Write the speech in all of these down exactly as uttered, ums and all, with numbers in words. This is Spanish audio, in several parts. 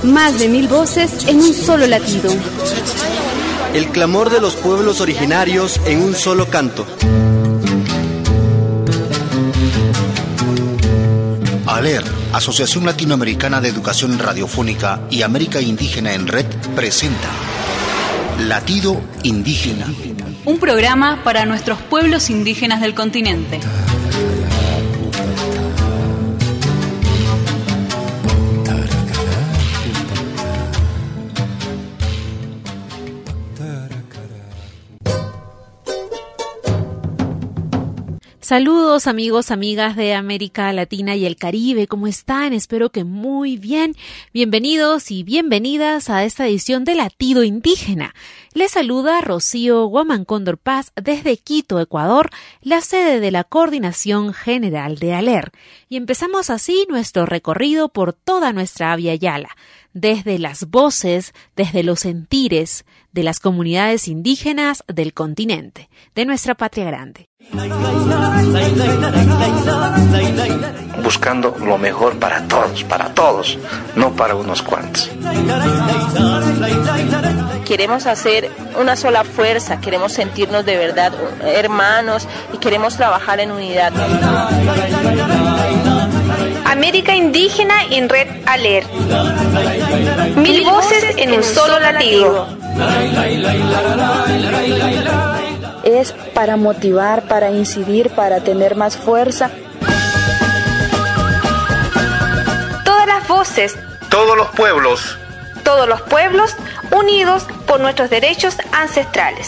Más de mil voces en un solo latido. El clamor de los pueblos originarios en un solo canto. ALER, Asociación Latinoamericana de Educación Radiofónica y América Indígena en Red, presenta Latido Indígena. Un programa para nuestros pueblos indígenas del continente. Saludos amigos, amigas de América Latina y el Caribe, ¿cómo están? Espero que muy bien. Bienvenidos y bienvenidas a esta edición de Latido Indígena. Les saluda Rocío Guamancóndor Paz desde Quito, Ecuador, la sede de la Coordinación General de ALER. Y empezamos así nuestro recorrido por toda nuestra Avia Yala, desde las voces, desde los sentires de las comunidades indígenas del continente, de nuestra patria grande. Buscando lo mejor para todos, para todos, no para unos cuantos. Queremos hacer una sola fuerza, queremos sentirnos de verdad hermanos y queremos trabajar en unidad. América Indígena en Red ALER. Mil voces en un solo latido. Es para motivar, para incidir, para tener más fuerza. Todas las voces, todos los pueblos, todos los pueblos unidos por nuestros derechos ancestrales.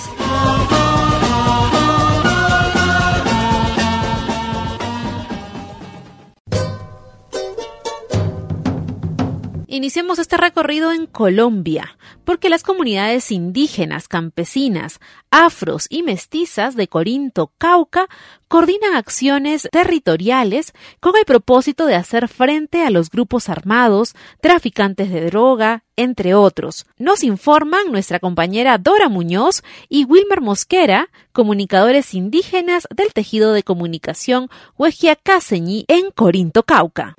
Iniciemos este recorrido en Colombia, porque las comunidades indígenas, campesinas, afros y mestizas de Corinto, Cauca, coordinan acciones territoriales con el propósito de hacer frente a los grupos armados, traficantes de droga, entre otros. Nos informan nuestra compañera Dora Muñoz y Wilmer Mosquera, comunicadores indígenas del tejido de comunicación Huejiacaseñi en Corinto, Cauca.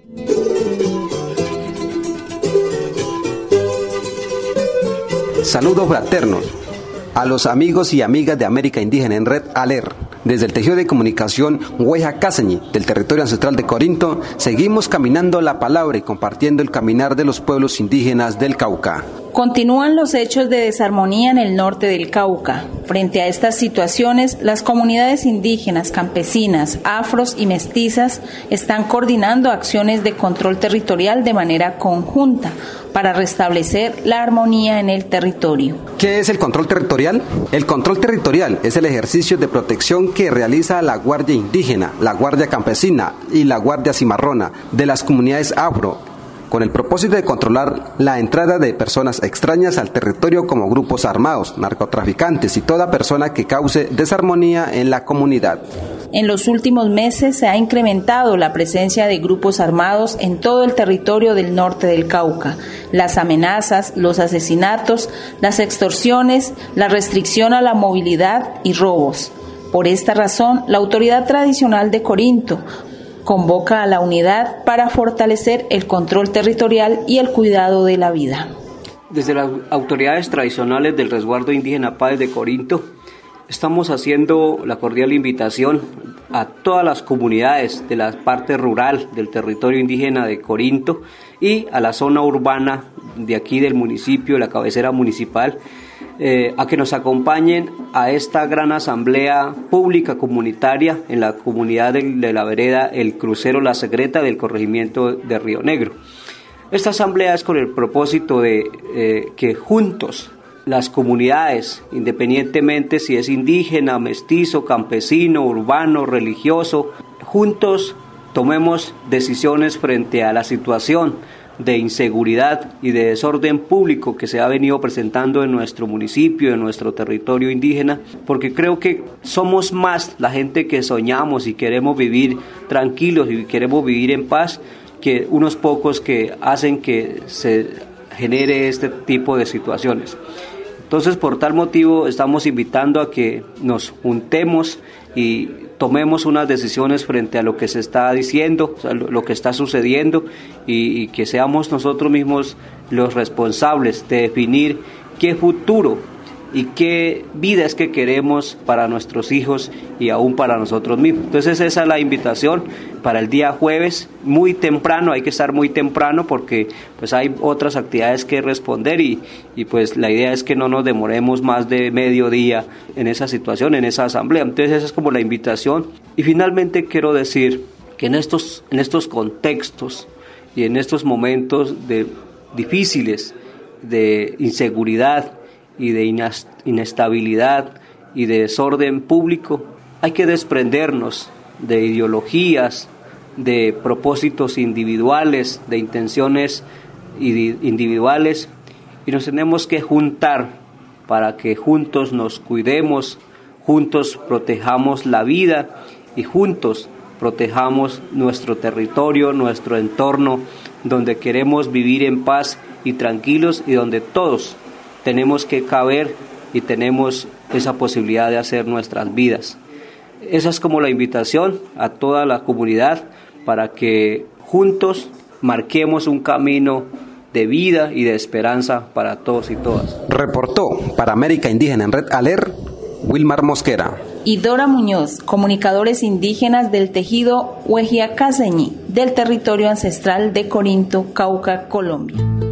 Saludos fraternos a los amigos y amigas de América Indígena en Red ALER. Desde el tejido de comunicación Huejiacaseñi del territorio ancestral de Corinto, seguimos caminando la palabra y compartiendo el caminar de los pueblos indígenas del Cauca. Continúan los hechos de desarmonía en el norte del Cauca. Frente a estas situaciones, las comunidades indígenas, campesinas, afros y mestizas están coordinando acciones de control territorial de manera conjunta para restablecer la armonía en el territorio. ¿Qué es el control territorial? El control territorial es el ejercicio de protección que realiza la Guardia Indígena, la Guardia Campesina y la Guardia Cimarrona de las comunidades afro, con el propósito de controlar la entrada de personas extrañas al territorio como grupos armados, narcotraficantes y toda persona que cause desarmonía en la comunidad. En los últimos meses se ha incrementado la presencia de grupos armados en todo el territorio del norte del Cauca. Las amenazas, los asesinatos, las extorsiones, la restricción a la movilidad y robos. Por esta razón, la autoridad tradicional de Corinto convoca a la unidad para fortalecer el control territorial y el cuidado de la vida. Desde las autoridades tradicionales del resguardo indígena Paz de Corinto, estamos haciendo la cordial invitación a todas las comunidades de la parte rural del territorio indígena de Corinto y a la zona urbana de aquí del municipio, la cabecera municipal, Eh, a que nos acompañen a esta gran asamblea pública comunitaria en la comunidad de, de la vereda El Crucero La Secreta del corregimiento de Río Negro. Esta asamblea es con el propósito de eh, que juntos las comunidades, independientemente si es indígena, mestizo, campesino, urbano, religioso, juntos tomemos decisiones frente a la situación de inseguridad y de desorden público que se ha venido presentando en nuestro municipio, en nuestro territorio indígena, porque creo que somos más la gente que soñamos y queremos vivir tranquilos y queremos vivir en paz que unos pocos que hacen que se genere este tipo de situaciones. Entonces, por tal motivo, estamos invitando a que nos juntemos y tomemos unas decisiones frente a lo que se está diciendo, o sea, lo, lo que está sucediendo, y, y que seamos nosotros mismos los responsables de definir qué futuro y qué vida es que queremos para nuestros hijos y aún para nosotros mismos. Entonces esa es la invitación para el día jueves, muy temprano, hay que estar muy temprano porque pues hay otras actividades que responder y, y pues la idea es que no nos demoremos más de mediodía en esa situación, en esa asamblea. Entonces esa es como la invitación. Y finalmente quiero decir que en estos, en estos contextos y en estos momentos de, difíciles de inseguridad y de inestabilidad y de desorden público, hay que desprendernos de ideologías, de propósitos individuales, de intenciones individuales, y nos tenemos que juntar para que juntos nos cuidemos, juntos protejamos la vida y juntos protejamos nuestro territorio, nuestro entorno, donde queremos vivir en paz y tranquilos y donde todos tenemos que caber y tenemos esa posibilidad de hacer nuestras vidas. Esa es como la invitación a toda la comunidad para que juntos marquemos un camino de vida y de esperanza para todos y todas. Reportó para América Indígena en Red Alert, Wilmar Mosquera. Y Dora Muñoz, comunicadores indígenas del tejido Huejiacaseñi, del territorio ancestral de Corinto, Cauca, Colombia.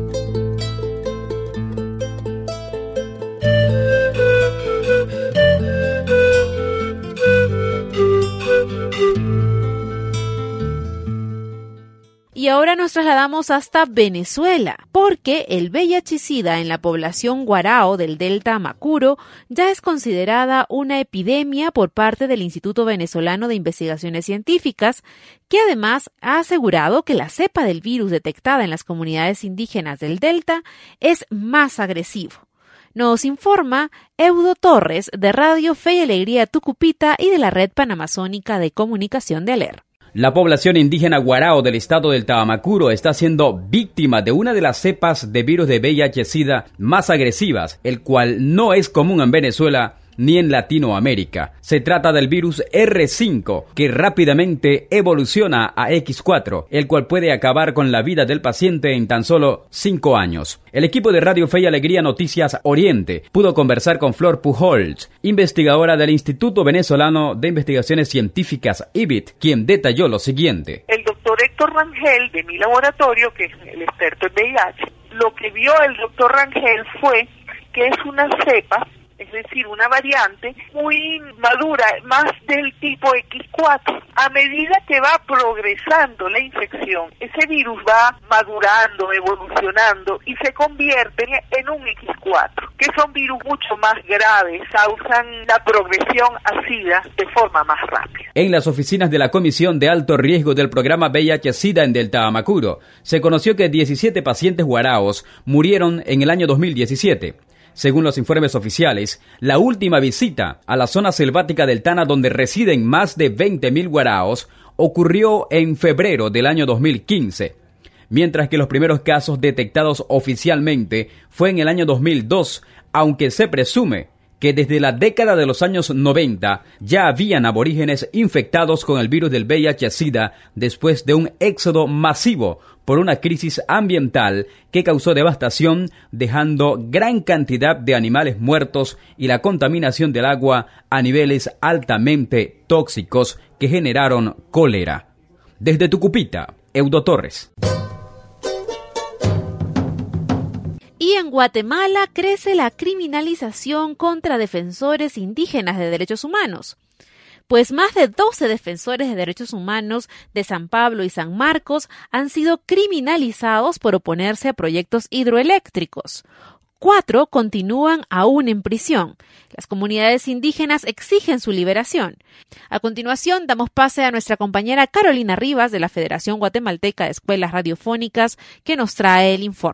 Y ahora nos trasladamos hasta Venezuela, porque el V I H SIDA en la población guarao del Delta Amacuro ya es considerada una epidemia por parte del Instituto Venezolano de Investigaciones Científicas, que además ha asegurado que la cepa del virus detectada en las comunidades indígenas del Delta es más agresivo. Nos informa Eudo Torres de Radio Fe y Alegría Tucupita y de la Red Panamazónica de Comunicación de Aler. La población indígena guarao del estado del Taamacuro está siendo víctima de una de las cepas de virus de V I H SIDA más agresivas, el cual no es común en Venezuela ni en Latinoamérica. Se trata del virus erre cinco, que rápidamente evoluciona a equis cuatro, el cual puede acabar con la vida del paciente en tan solo cinco años. El equipo de Radio Fe y Alegría Noticias Oriente pudo conversar con Flor Pujols, investigadora del Instituto Venezolano de Investigaciones Científicas I B I T, quien detalló lo siguiente. El doctor Héctor Rangel, de mi laboratorio, que es el experto en V I H, lo que vio el doctor Rangel fue que es una cepa, es decir, una variante muy madura, más del tipo equis cuatro. A medida que va progresando la infección, ese virus va madurando, evolucionando y se convierte en un equis cuatro, que son virus mucho más graves, causan la progresión a SIDA de forma más rápida. En las oficinas de la Comisión de Alto Riesgo del programa V I H SIDA en Delta Amacuro, se conoció que diecisiete pacientes guaraos murieron en el año dos mil diecisiete. Según los informes oficiales, la última visita a la zona selvática del Tana, donde residen más de veinte mil guaraos, ocurrió en febrero del año dos mil quince, mientras que los primeros casos detectados oficialmente fue en el año dos mil dos, aunque se presume que desde la década de los años noventa ya habían aborígenes infectados con el virus del V I H SIDA después de un éxodo masivo por una crisis ambiental que causó devastación, dejando gran cantidad de animales muertos y la contaminación del agua a niveles altamente tóxicos que generaron cólera. Desde Tucupita, Eudo Torres. Y en Guatemala crece la criminalización contra defensores indígenas de derechos humanos. Pues más de doce defensores de derechos humanos de San Pablo y San Marcos han sido criminalizados por oponerse a proyectos hidroeléctricos. Cuatro continúan aún en prisión. Las comunidades indígenas exigen su liberación. A continuación, damos pase a nuestra compañera Carolina Rivas de la Federación Guatemalteca de Escuelas Radiofónicas, que nos trae el informe.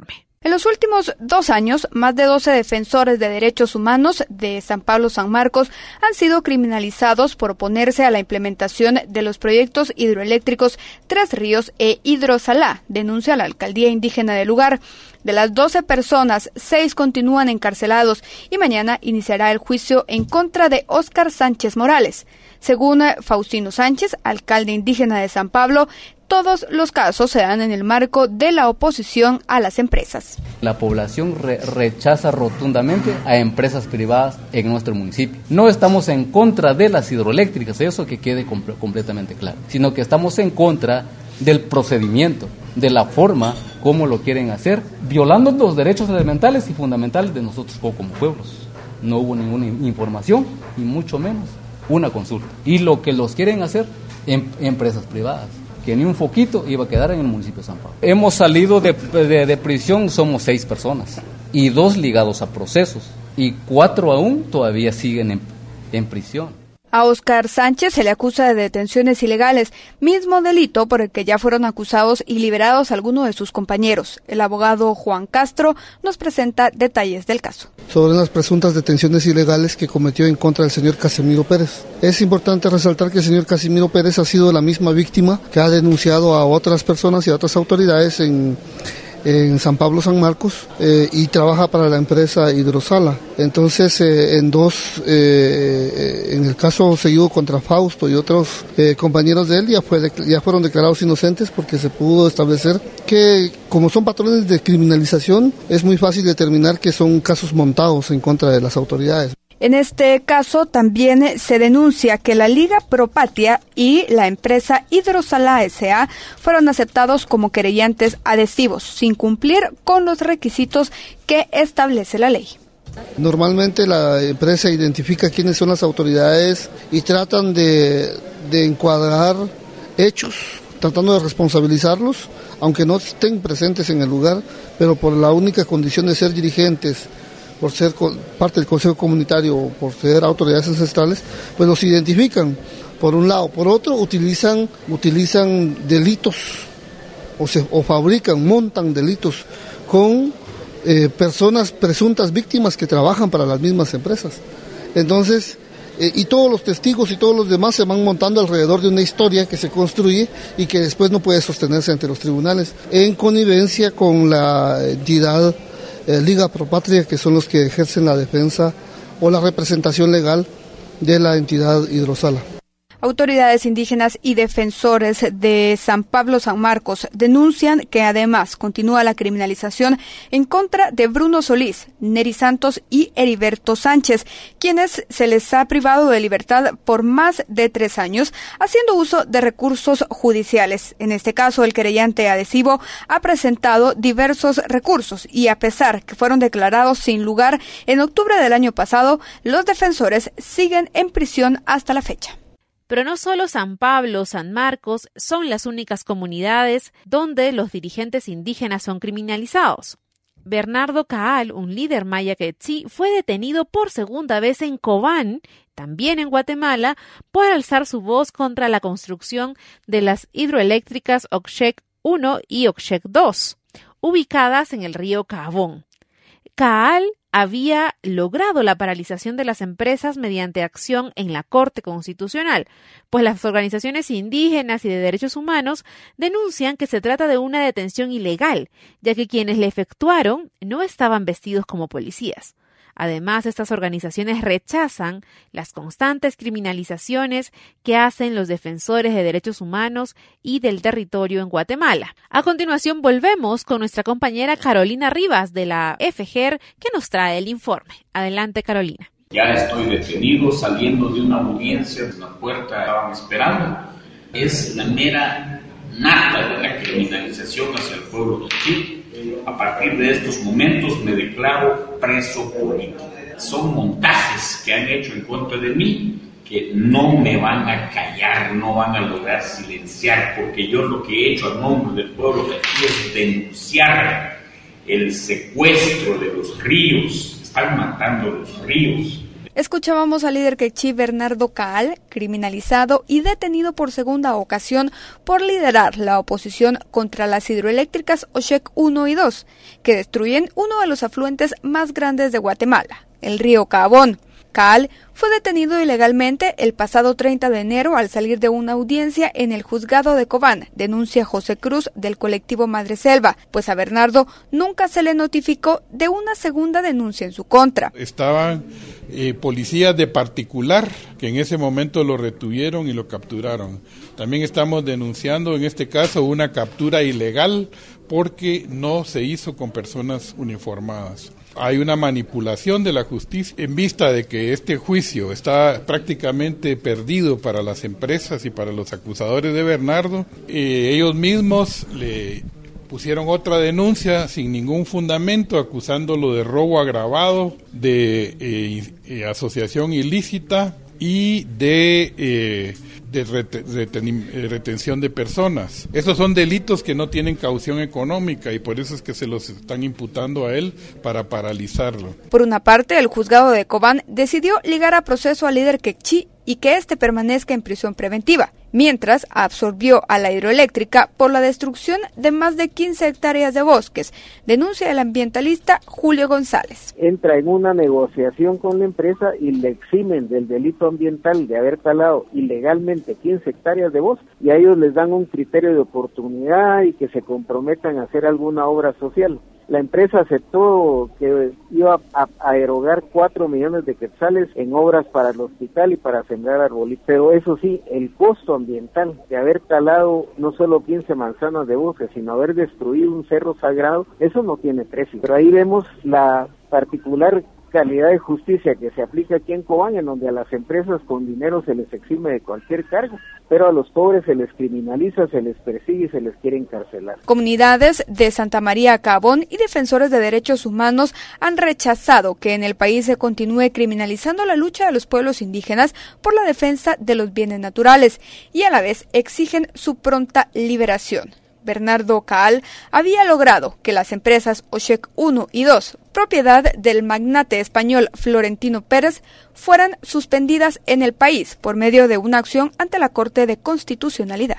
En los últimos dos años, más de doce defensores de derechos humanos de San Pablo San Marcos han sido criminalizados por oponerse a la implementación de los proyectos hidroeléctricos Tres Ríos e Hidrosalá, denuncia la alcaldía indígena del lugar. De las doce personas, seis continúan encarcelados y mañana iniciará el juicio en contra de Óscar Sánchez Morales. Según Faustino Sánchez, alcalde indígena de San Pablo, todos los casos se dan en el marco de la oposición a las empresas. La población re- rechaza rotundamente a empresas privadas en nuestro municipio. No estamos en contra de las hidroeléctricas, eso que quede comp- completamente claro, sino que estamos en contra del procedimiento, de la forma como lo quieren hacer, violando los derechos elementales y fundamentales de nosotros como pueblos. No hubo ninguna información y mucho menos una consulta. Y lo que los quieren hacer en empresas privadas, que ni un foquito iba a quedar en el municipio de San Pablo. Hemos salido de, de, de prisión, somos seis personas, y dos ligados a procesos, y cuatro aún todavía siguen en, en prisión. A Óscar Sánchez se le acusa de detenciones ilegales, mismo delito por el que ya fueron acusados y liberados algunos de sus compañeros. El abogado Juan Castro nos presenta detalles del caso. Sobre las presuntas detenciones ilegales que cometió en contra del señor Casimiro Pérez. Es importante resaltar que el señor Casimiro Pérez ha sido la misma víctima que ha denunciado a otras personas y a otras autoridades en... en San Pablo San Marcos eh, y trabaja para la empresa Hidrosala. Entonces, eh, en dos, eh, en el caso seguido contra Fausto y otros eh, compañeros de él, ya, fue, ya fueron declarados inocentes porque se pudo establecer que, como son patrones de criminalización, es muy fácil determinar que son casos montados en contra de las autoridades. En este caso también se denuncia que la Liga Propatria y la empresa Hidrosalá S A fueron aceptados como querellantes adhesivos, sin cumplir con los requisitos que establece la ley. Normalmente la empresa identifica quiénes son las autoridades y tratan de, de encuadrar hechos, tratando de responsabilizarlos, aunque no estén presentes en el lugar, pero por la única condición de ser dirigentes, por ser parte del Consejo Comunitario o por ser autoridades ancestrales, pues los identifican, por un lado. Por otro, utilizan, utilizan delitos o, se, o fabrican, montan delitos con eh, personas presuntas víctimas que trabajan para las mismas empresas. Entonces, eh, y todos los testigos y todos los demás se van montando alrededor de una historia que se construye y que después no puede sostenerse ante los tribunales, en connivencia con la entidad Eh, Liga Propatria, que son los que ejercen la defensa o la representación legal de la entidad Hidrosala. Autoridades indígenas y defensores de San Pablo San Marcos denuncian que además continúa la criminalización en contra de Bruno Solís, Neri Santos y Heriberto Sánchez, quienes se les ha privado de libertad por más de tres años, haciendo uso de recursos judiciales. En este caso, el querellante adhesivo ha presentado diversos recursos y, a pesar que fueron declarados sin lugar en octubre del año pasado, los defensores siguen en prisión hasta la fecha. Pero no solo San Pablo, San Marcos son las únicas comunidades donde los dirigentes indígenas son criminalizados. Bernardo Caal, un líder maya quetzí, fue detenido por segunda vez en Cobán, también en Guatemala, por alzar su voz contra la construcción de las hidroeléctricas Oxec uno y Oxec dos, ubicadas en el río Cabón. Caal había logrado la paralización de las empresas mediante acción en la Corte Constitucional, pues las organizaciones indígenas y de derechos humanos denuncian que se trata de una detención ilegal, ya que quienes la efectuaron no estaban vestidos como policías. Además, estas organizaciones rechazan las constantes criminalizaciones que hacen los defensores de derechos humanos y del territorio en Guatemala. A continuación, volvemos con nuestra compañera Carolina Rivas de la F G E R, que nos trae el informe. Adelante, Carolina. Ya estoy detenido, saliendo de una audiencia, de la puerta estaban esperando. Es la mera nata de la criminalización hacia el pueblo quechí. A partir de estos momentos me declaro preso político. Son montajes que han hecho en contra de mí que no me van a callar, no van a lograr silenciar, porque yo lo que he hecho a nombre del pueblo de aquí es denunciar el secuestro de los ríos. Están matando los ríos. Escuchábamos al líder quechí Bernardo Caal, criminalizado y detenido por segunda ocasión por liderar la oposición contra las hidroeléctricas Oshek uno y dos, que destruyen uno de los afluentes más grandes de Guatemala, el río Cabón. Caal fue detenido ilegalmente el pasado treinta de enero al salir de una audiencia en el juzgado de Cobán, denuncia José Cruz del colectivo Madre Selva, pues a Bernardo nunca se le notificó de una segunda denuncia en su contra. Estaban eh, policías de particular que en ese momento lo retuvieron y lo capturaron. También estamos denunciando en este caso una captura ilegal porque no se hizo con personas uniformadas. Hay una manipulación de la justicia en vista de que este juicio está prácticamente perdido para las empresas y para los acusadores de Bernardo. Eh, ellos mismos le pusieron otra denuncia sin ningún fundamento, acusándolo de robo agravado, de eh, eh, asociación ilícita y de... Eh, de reten, retención de personas. Esos son delitos que no tienen caución económica y por eso es que se los están imputando a él para paralizarlo. Por una parte, el juzgado de Cobán decidió ligar a proceso al líder quechí y que éste permanezca en prisión preventiva, mientras absorbió a la hidroeléctrica por la destrucción de más de quince hectáreas de bosques, denuncia el ambientalista Julio González. Entra en una negociación con la empresa y le eximen del delito ambiental de haber talado ilegalmente quince hectáreas de bosque y a ellos les dan un criterio de oportunidad y que se comprometan a hacer alguna obra social. La empresa aceptó que iba a, a erogar cuatro millones de quetzales en obras para el hospital y para sembrar arbolitos. Pero eso sí, el costo ambiental de haber talado no solo quince manzanas de bosque, sino haber destruido un cerro sagrado, eso no tiene precio. Pero ahí vemos la particular calidad de justicia que se aplica aquí en Cobán, en donde a las empresas con dinero se les exime de cualquier cargo, pero a los pobres se les criminaliza, se les persigue y se les quiere encarcelar. Comunidades de Santa María Cabón y defensores de derechos humanos han rechazado que en el país se continúe criminalizando la lucha de los pueblos indígenas por la defensa de los bienes naturales y a la vez exigen su pronta liberación. Bernardo Caal había logrado que las empresas Oshek uno y dos, propiedad del magnate español Florentino Pérez, fueran suspendidas en el país por medio de una acción ante la Corte de Constitucionalidad.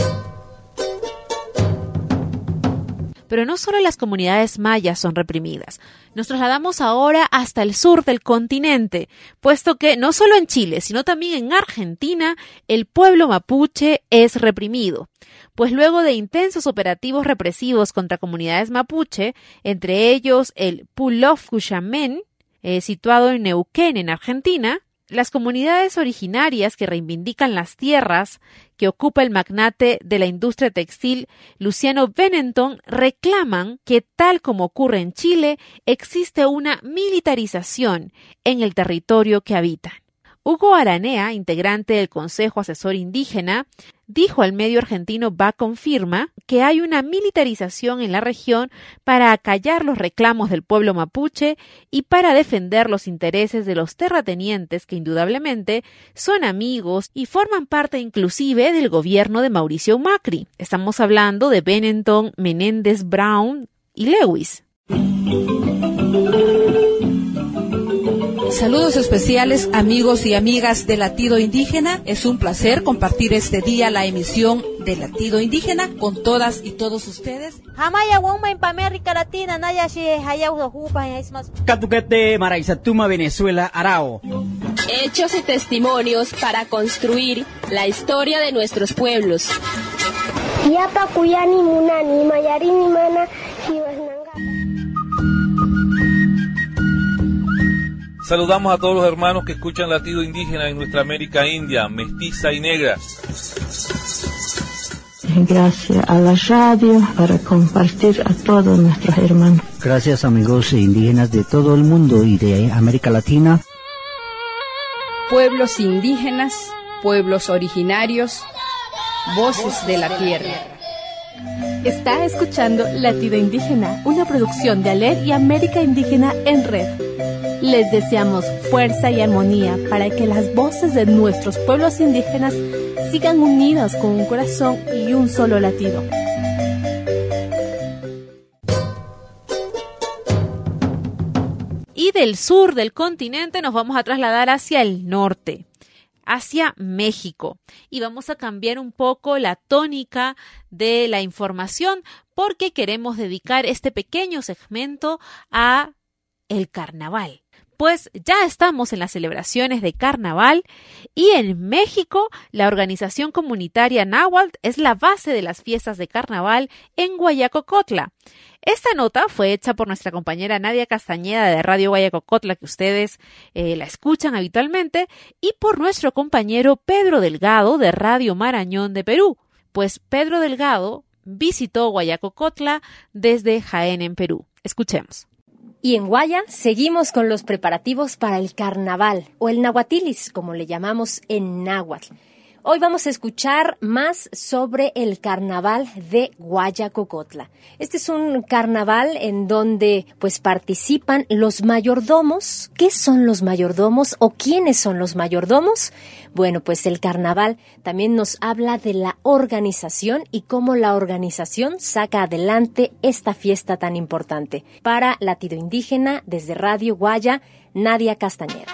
Pero no solo las comunidades mayas son reprimidas. Nos trasladamos ahora hasta el sur del continente, puesto que no solo en Chile, sino también en Argentina, el pueblo mapuche es reprimido. Pues luego de intensos operativos represivos contra comunidades mapuche, entre ellos el Pulov Cuyamén, eh, situado en Neuquén, en Argentina, las comunidades originarias que reivindican las tierras que ocupa el magnate de la industria textil Luciano Benetton reclaman que, tal como ocurre en Chile, existe una militarización en el territorio que habitan. Hugo Aranea, integrante del Consejo Asesor Indígena, dijo al medio argentino Va Confirma que hay una militarización en la región para acallar los reclamos del pueblo mapuche y para defender los intereses de los terratenientes que indudablemente son amigos y forman parte inclusive del gobierno de Mauricio Macri. Estamos hablando de Benetton, Menéndez, Brown y Lewis. Saludos especiales, amigos y amigas de Latido Indígena. Es un placer compartir este día la emisión de Latido Indígena con todas y todos ustedes. Catuquete, Maraizatuma, Venezuela, Arao. Hechos y testimonios para construir la historia de nuestros pueblos. Saludamos a todos los hermanos que escuchan Latido Indígena en nuestra América India, mestiza y negra. Gracias a la radio para compartir a todos nuestros hermanos. Gracias amigos indígenas de todo el mundo y de América Latina. Pueblos indígenas, pueblos originarios, voces de la tierra. Está escuchando Latido Indígena, una producción de ALER y América Indígena en Red. Les deseamos fuerza y armonía para que las voces de nuestros pueblos indígenas sigan unidas con un corazón y un solo latido. Y Y del sur del continente nos vamos a trasladar hacia el norte, hacia México. Y vamos a cambiar un poco la tónica de la información porque queremos dedicar este pequeño segmento a el carnaval. Pues ya estamos en las celebraciones de carnaval y en México la organización comunitaria Náhuatl es la base de las fiestas de carnaval en Guayacocotla. Esta nota fue hecha por nuestra compañera Nadia Castañeda de Radio Guayacocotla, que ustedes eh, la escuchan habitualmente, y por nuestro compañero Pedro Delgado de Radio Marañón de Perú. Pues Pedro Delgado visitó Guayacocotla desde Jaén en Perú. Escuchemos. Y en Guaya seguimos con los preparativos para el carnaval, o el nahuatilis, como le llamamos en náhuatl. Hoy vamos a escuchar más sobre el carnaval de Guayacocotla. Este es un carnaval en donde pues participan los mayordomos. ¿Qué son los mayordomos o quiénes son los mayordomos? Bueno, pues el carnaval también nos habla de la organización y cómo la organización saca adelante esta fiesta tan importante. Para Latido Indígena, desde Radio Guaya, Nadia Castañeda.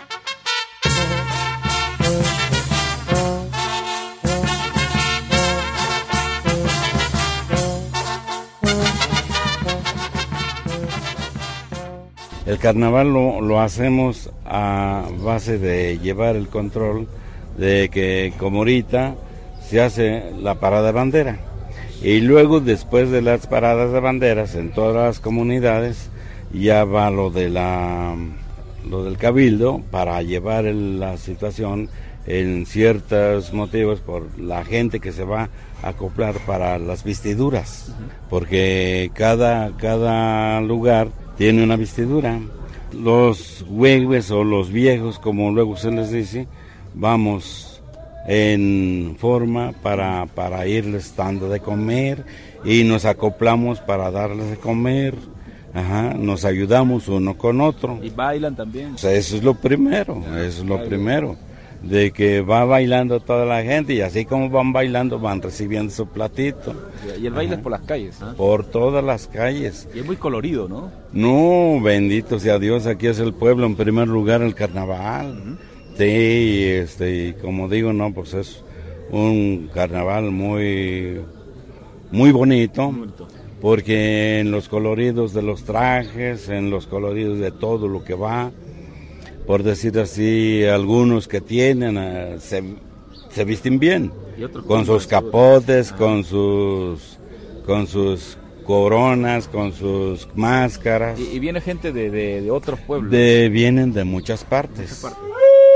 El carnaval lo, lo hacemos a base de llevar el control de que, como ahorita, se hace la parada de bandera. Y luego, después de las paradas de banderas en todas las comunidades, ya va lo de la lo del cabildo para llevar el, la situación en ciertos motivos por la gente que se va a acoplar para las vestiduras, porque cada, cada lugar tiene una vestidura. Los huehues o los viejos, como luego se les dice, vamos en forma para, para irles dando de comer y nos acoplamos para darles de comer. Ajá, nos ayudamos uno con otro. ¿Y bailan también? O sea, eso es lo primero, eso es lo primero. De que va bailando toda la gente y así como van bailando van recibiendo su platito. Y el baile es por las calles, ¿eh? Por todas las calles. Y es muy colorido, ¿no? No, bendito sea Dios, aquí es el pueblo en primer lugar, el carnaval. Uh-huh. Sí, este, y como digo, no, pues es un carnaval muy, muy bonito, muy bonito, porque en los coloridos de los trajes, en los coloridos de todo lo que va, por decir así, algunos que tienen, uh, se, se visten bien, con sus capotes, con sus, con sus coronas, con sus máscaras. Y, y viene gente de, de, de otros pueblos. De, vienen de muchas partes. Muchas partes.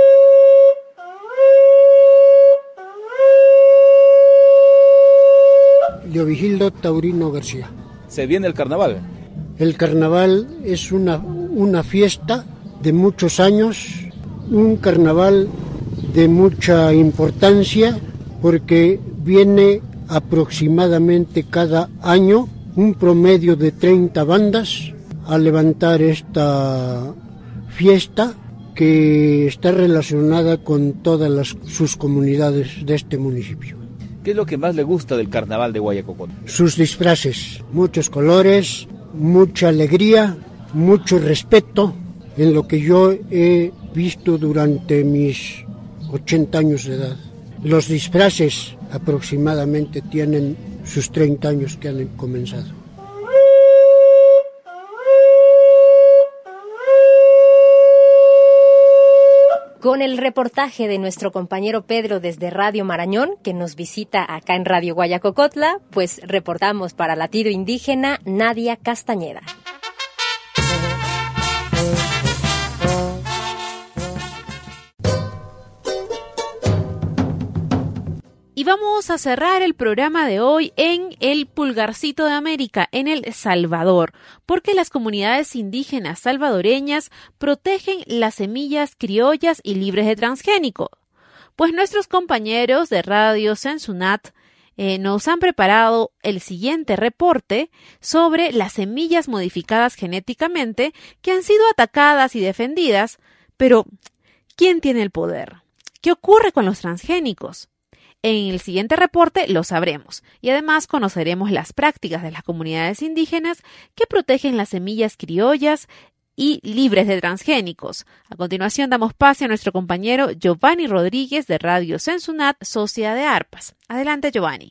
Leovigildo Taurino García. ¿Se viene el carnaval? El carnaval es una, una fiesta de muchos años, un carnaval de mucha importancia porque viene aproximadamente cada año un promedio de treinta bandas a levantar esta fiesta que está relacionada con todas las, sus comunidades de este municipio. ¿Qué es lo que más le gusta del carnaval de Guayacocotla? Sus disfraces, muchos colores, mucha alegría, mucho respeto en lo que yo he visto durante mis ochenta años de edad. Los disfraces aproximadamente tienen sus treinta años que han comenzado. Con el reportaje de nuestro compañero Pedro desde Radio Marañón, que nos visita acá en Radio Guayacocotla, pues reportamos para Latido Indígena, Nadia Castañeda. Y vamos a cerrar el programa de hoy en el Pulgarcito de América, en El Salvador, porque las comunidades indígenas salvadoreñas protegen las semillas criollas y libres de transgénico. Pues nuestros compañeros de Radio Sensunat eh, nos han preparado el siguiente reporte sobre las semillas modificadas genéticamente que han sido atacadas y defendidas. Pero, ¿quién tiene el poder? ¿Qué ocurre con los transgénicos? En el siguiente reporte lo sabremos y además conoceremos las prácticas de las comunidades indígenas que protegen las semillas criollas y libres de transgénicos. A continuación damos pase a nuestro compañero Giovanni Rodríguez de Radio Censunat, socia de ARPAS. Adelante, Giovanni.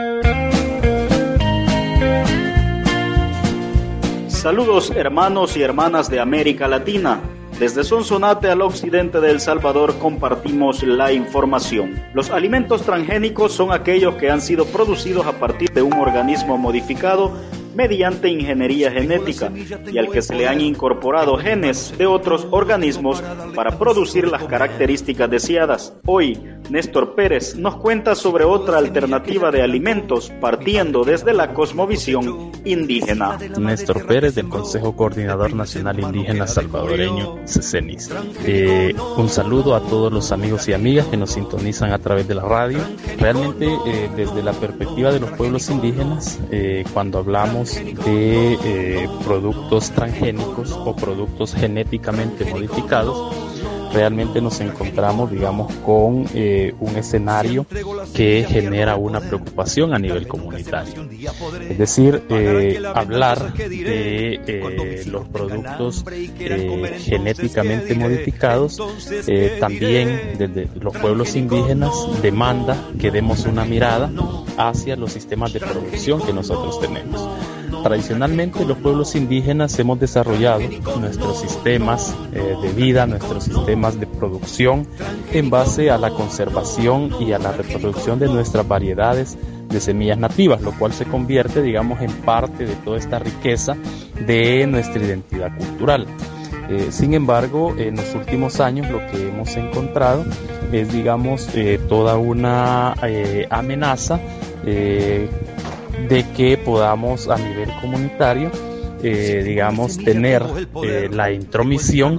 Saludos hermanos y hermanas de América Latina. Desde Sonsonate al occidente de El Salvador compartimos la información. Los alimentos transgénicos son aquellos que han sido producidos a partir de un organismo modificado mediante ingeniería genética y al que se le han incorporado genes de otros organismos para producir las características deseadas. Hoy, Néstor Pérez nos cuenta sobre otra alternativa de alimentos partiendo desde la cosmovisión indígena. Néstor Pérez del Consejo Coordinador Nacional Indígena Salvadoreño, CECENIS. Eh, un saludo a todos los amigos y amigas que nos sintonizan a través de la radio. Realmente eh, desde la perspectiva de los pueblos indígenas, eh, cuando hablamos de eh, productos transgénicos o productos genéticamente modificados, realmente nos encontramos, digamos, con eh, un escenario que genera una preocupación a nivel comunitario. Es decir, eh, hablar de eh, los productos eh, genéticamente modificados eh, también desde los pueblos indígenas demanda que demos una mirada hacia los sistemas de producción que nosotros tenemos. Tradicionalmente los pueblos indígenas hemos desarrollado nuestros sistemas eh, de vida, nuestros sistemas de producción en base a la conservación y a la reproducción de nuestras variedades de semillas nativas, lo cual se convierte, digamos, en parte de toda esta riqueza de nuestra identidad cultural. Eh, sin embargo, en los últimos años lo que hemos encontrado es, digamos, eh, toda una eh, amenaza eh, de que podamos a nivel comunitario, eh, digamos, tener eh, la intromisión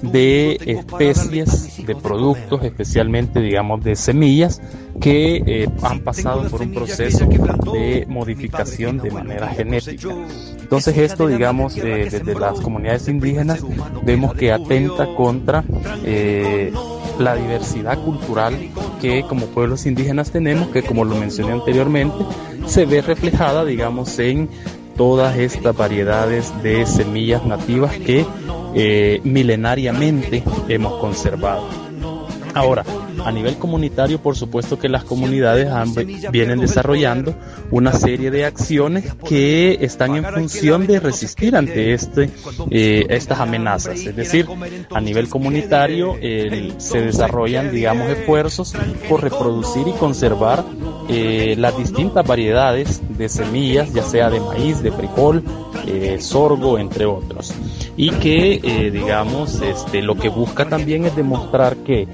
de especies, de productos, especialmente, digamos, de semillas que eh, han pasado por un proceso de modificación de manera genética. Entonces esto, digamos, eh, desde las comunidades indígenas vemos que atenta contra eh, la diversidad cultural que como pueblos indígenas tenemos, que como lo mencioné anteriormente, se ve reflejada, digamos, en todas estas variedades de semillas nativas que eh, milenariamente hemos conservado. Ahora, a nivel comunitario, por supuesto que las comunidades han, vienen desarrollando una serie de acciones que están en función de resistir ante este, eh, estas amenazas. Es decir, a nivel comunitario eh, se desarrollan, digamos, esfuerzos por reproducir y conservar eh, las distintas variedades de semillas, ya sea de maíz, de frijol, eh, sorgo, entre otros. Y que, eh, digamos, este, lo que busca también es demostrar que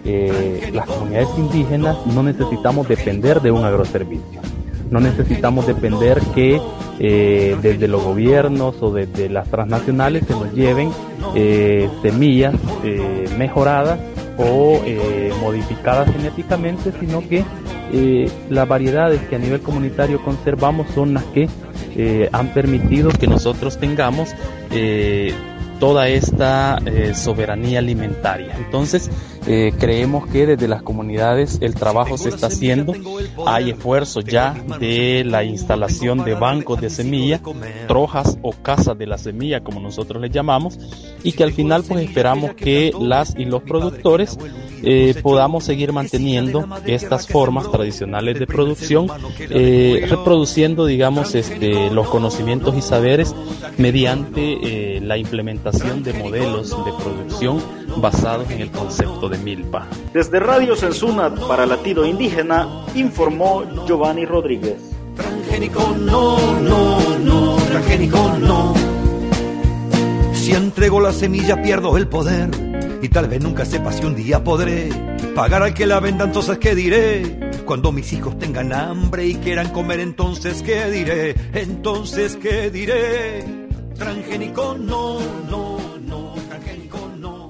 Eh, las comunidades indígenas no necesitamos depender de un agroservicio, no necesitamos depender que eh, desde los gobiernos o desde las transnacionales se nos lleven eh, semillas eh, mejoradas o eh, modificadas genéticamente, sino que eh, las variedades que a nivel comunitario conservamos son las que eh, han permitido que nosotros tengamos eh, toda esta eh, soberanía alimentaria. Entonces, eh, creemos que desde las comunidades el trabajo se está haciendo. Hay esfuerzos ya de la instalación de bancos de semilla, trojas o casas de la semilla, como nosotros les llamamos, y que al final pues esperamos que las y los productores eh, podamos seguir manteniendo estas formas tradicionales de producción, eh, reproduciendo, digamos, este, los conocimientos y saberes mediante eh, la implementación de modelos de producción basados en el concepto de milpa. Desde Radio Censunat para Latido Indígena, informó Giovanni Rodríguez. Transgénico no, no, no, transgénico no. Si entrego la semilla pierdo el poder y tal vez nunca sepa si un día podré pagar al que la venda, entonces ¿qué diré? Cuando mis hijos tengan hambre y quieran comer, entonces ¿qué diré? Entonces ¿qué diré? Transgénico no, no, no, transgénico no.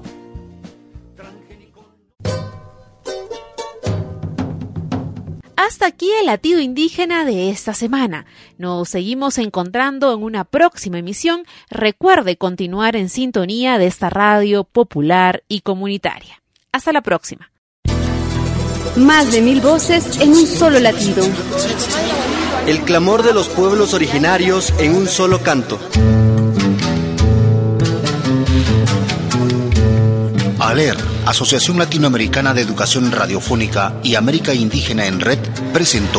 Hasta aquí el latido indígena de esta semana. Nos seguimos encontrando en una próxima emisión. Recuerde continuar en sintonía de esta radio popular y comunitaria. Hasta la próxima. Más de mil voces en un solo latido. El clamor de los pueblos originarios en un solo canto. ALER, Asociación Latinoamericana de Educación Radiofónica y América Indígena en Red, presentó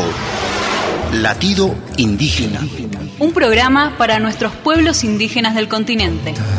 Latido Indígena. Un programa para nuestros pueblos indígenas del continente.